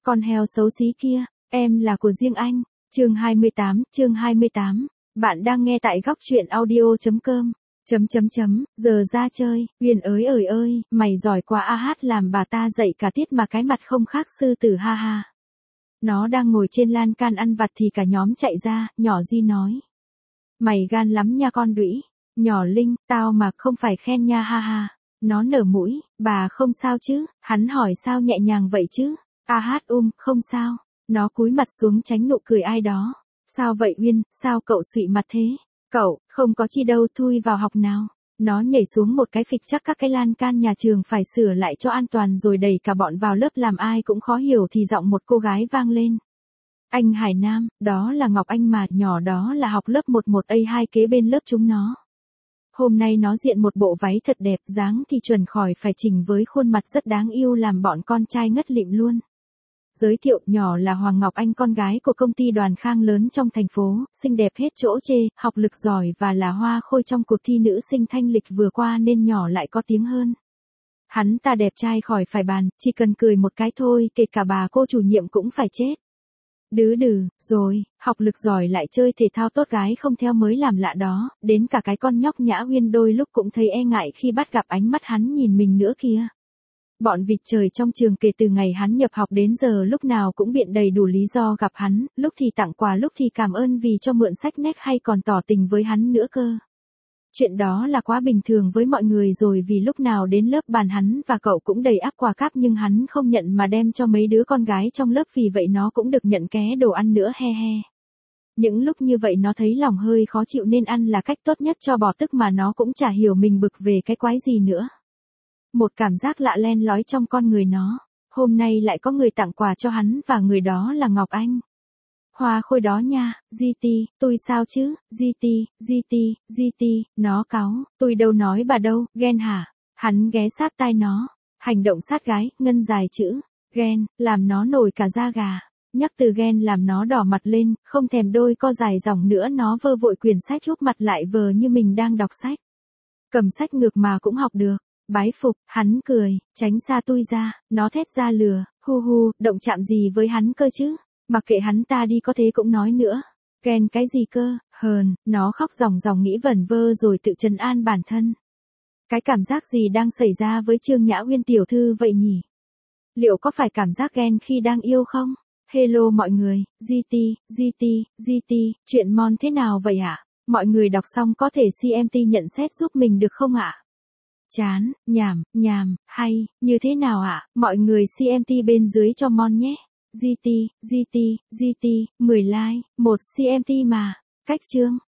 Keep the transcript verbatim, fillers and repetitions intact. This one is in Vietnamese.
Con heo xấu xí kia, em là của riêng anh. Chương hai mươi tám, chương hai mươi tám. Bạn đang nghe tại góc truyện audio chấm com. Chấm chấm chấm, giờ ra chơi, Uyên ơi ơi ơi, mày giỏi quá a hát làm bà ta dậy cả tiết mà cái mặt không khác sư tử ha ha. Nó đang ngồi trên lan can ăn vặt thì cả nhóm chạy ra, nhỏ Di nói. Mày gan lắm nha con đũy. Nhỏ Linh, tao mà không phải khen nha ha ha. Nó nở mũi, bà không sao chứ, hắn hỏi sao nhẹ nhàng vậy chứ. A hát um, không sao. Nó cúi mặt xuống tránh nụ cười ai đó. Sao vậy Uyên, sao cậu sụy mặt thế? Cậu, không có chi đâu, thui vào học nào. Nó nhảy xuống một cái phịch chắc các cái lan can nhà trường phải sửa lại cho an toàn rồi đẩy cả bọn vào lớp làm ai cũng khó hiểu thì giọng một cô gái vang lên. Anh Hải Nam, đó là Ngọc Anh mà, nhỏ đó là học lớp mười một A hai kế bên lớp chúng nó. Hôm nay nó diện một bộ váy thật đẹp, dáng thì chuẩn khỏi phải chỉnh với khuôn mặt rất đáng yêu làm bọn con trai ngất lịm luôn. Giới thiệu, nhỏ là Hoàng Ngọc Anh, con gái của công ty Đoàn Khang lớn trong thành phố, xinh đẹp hết chỗ chê, học lực giỏi và là hoa khôi trong cuộc thi nữ sinh thanh lịch vừa qua nên nhỏ lại có tiếng hơn. Hắn ta đẹp trai khỏi phải bàn, chỉ cần cười một cái thôi, kể cả bà cô chủ nhiệm cũng phải chết. Đứ đừ, rồi, học lực giỏi lại chơi thể thao tốt gái không theo mới làm lạ đó, đến cả cái con nhóc Nhã Uyên đôi lúc cũng thấy e ngại khi bắt gặp ánh mắt hắn nhìn mình nữa kìa. Bọn vịt trời trong trường kể từ ngày hắn nhập học đến giờ lúc nào cũng biện đầy đủ lý do gặp hắn, lúc thì tặng quà lúc thì cảm ơn vì cho mượn sách nét hay còn tỏ tình với hắn nữa cơ. Chuyện đó là quá bình thường với mọi người rồi vì lúc nào đến lớp bàn hắn và cậu cũng đầy ắp quà cáp nhưng hắn không nhận mà đem cho mấy đứa con gái trong lớp vì vậy nó cũng được nhận ké đồ ăn nữa he he. Những lúc như vậy nó thấy lòng hơi khó chịu nên ăn là cách tốt nhất cho bỏ tức mà nó cũng chả hiểu mình bực về cái quái gì nữa. Một cảm giác lạ len lói trong con người nó, hôm nay lại có người tặng quà cho hắn và người đó là Ngọc Anh. Hoa khôi đó nha, giê tê, tôi sao chứ, giê tê, giê tê, giê tê, nó cáu, tôi đâu nói bà đâu, ghen hả? Hắn ghé sát tai nó, hành động sát gái, ngân dài chữ, ghen, làm nó nổi cả da gà. Nhắc từ ghen làm nó đỏ mặt lên, không thèm đôi co dài dòng nữa nó vơ vội quyển sách úp mặt lại vờ như mình đang đọc sách. Cầm sách ngược mà cũng học được. Bái phục, hắn cười, tránh xa tôi ra, nó thét ra lừa, hu hu, động chạm gì với hắn cơ chứ, mặc kệ hắn ta đi có thế cũng nói nữa, ghen cái gì cơ, hờn, nó khóc ròng ròng nghĩ vẩn vơ rồi tự trấn an bản thân. Cái cảm giác gì đang xảy ra với Trương Nhã Uyên tiểu thư vậy nhỉ? Liệu có phải cảm giác ghen khi đang yêu không? Hello mọi người, giê tê, giê tê, giê tê, chuyện mon thế nào vậy ạ? Mọi người đọc xong có thể xê em tê nhận xét giúp mình được không ạ? Chán, nhảm, nhàm, hay, như thế nào ạ? Mọi người xê em tê bên dưới cho mon nhé. giê tê, giê tê, giê tê, mười like, một xê em tê mà. Cách chương.